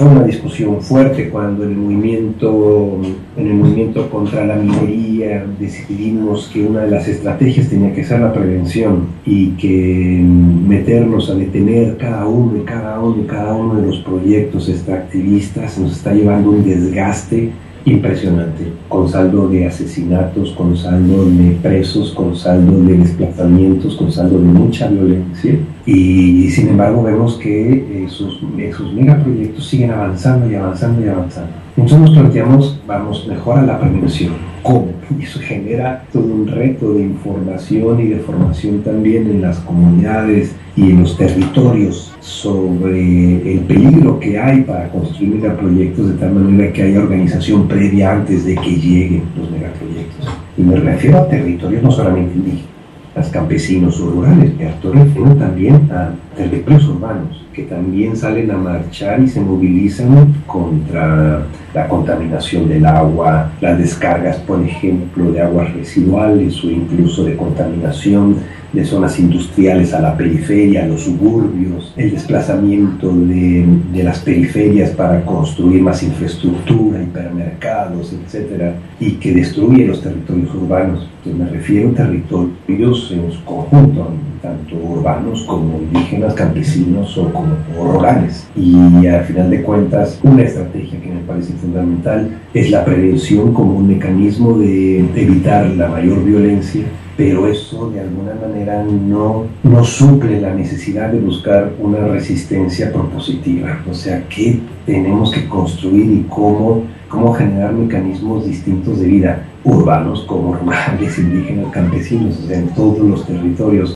fue una discusión fuerte cuando en el movimiento contra la minería decidimos que una de las estrategias tenía que ser la prevención y que meternos a detener cada uno de los proyectos extractivistas nos está llevando un desgaste impresionante, con saldo de asesinatos, con saldo de presos, con saldo de desplazamientos, con saldo de mucha violencia, y sin embargo vemos que esos megaproyectos siguen avanzando y avanzando y avanzando. Entonces nos planteamos, vamos mejor a la prevención. ¿Cómo? Y eso genera todo un reto de información y de formación también en las comunidades y en los territorios sobre el peligro que hay para construir megaproyectos, de tal manera que haya organización previa antes de que lleguen los megaproyectos. Y me refiero a territorios no solamente indígenas, campesinos o rurales, pero refiero también a territorios urbanos que también salen a marchar y se movilizan contra la contaminación del agua, las descargas, por ejemplo, de aguas residuales o incluso de contaminación de zonas industriales a la periferia, a los suburbios, el desplazamiento de las periferias para construir más infraestructura, hipermercados, etcétera, y que destruye los territorios urbanos. Entonces me refiero a territorios en su conjunto, tanto urbanos como indígenas, campesinos o como rurales. Y al final de cuentas, una estrategia que me parece fundamental es la prevención como un mecanismo de evitar la mayor violencia, pero eso de alguna manera no suple la necesidad de buscar una resistencia propositiva. O sea, ¿qué tenemos que construir y cómo generar mecanismos distintos de vida, urbanos como rurales, indígenas, campesinos, o sea, en todos los territorios?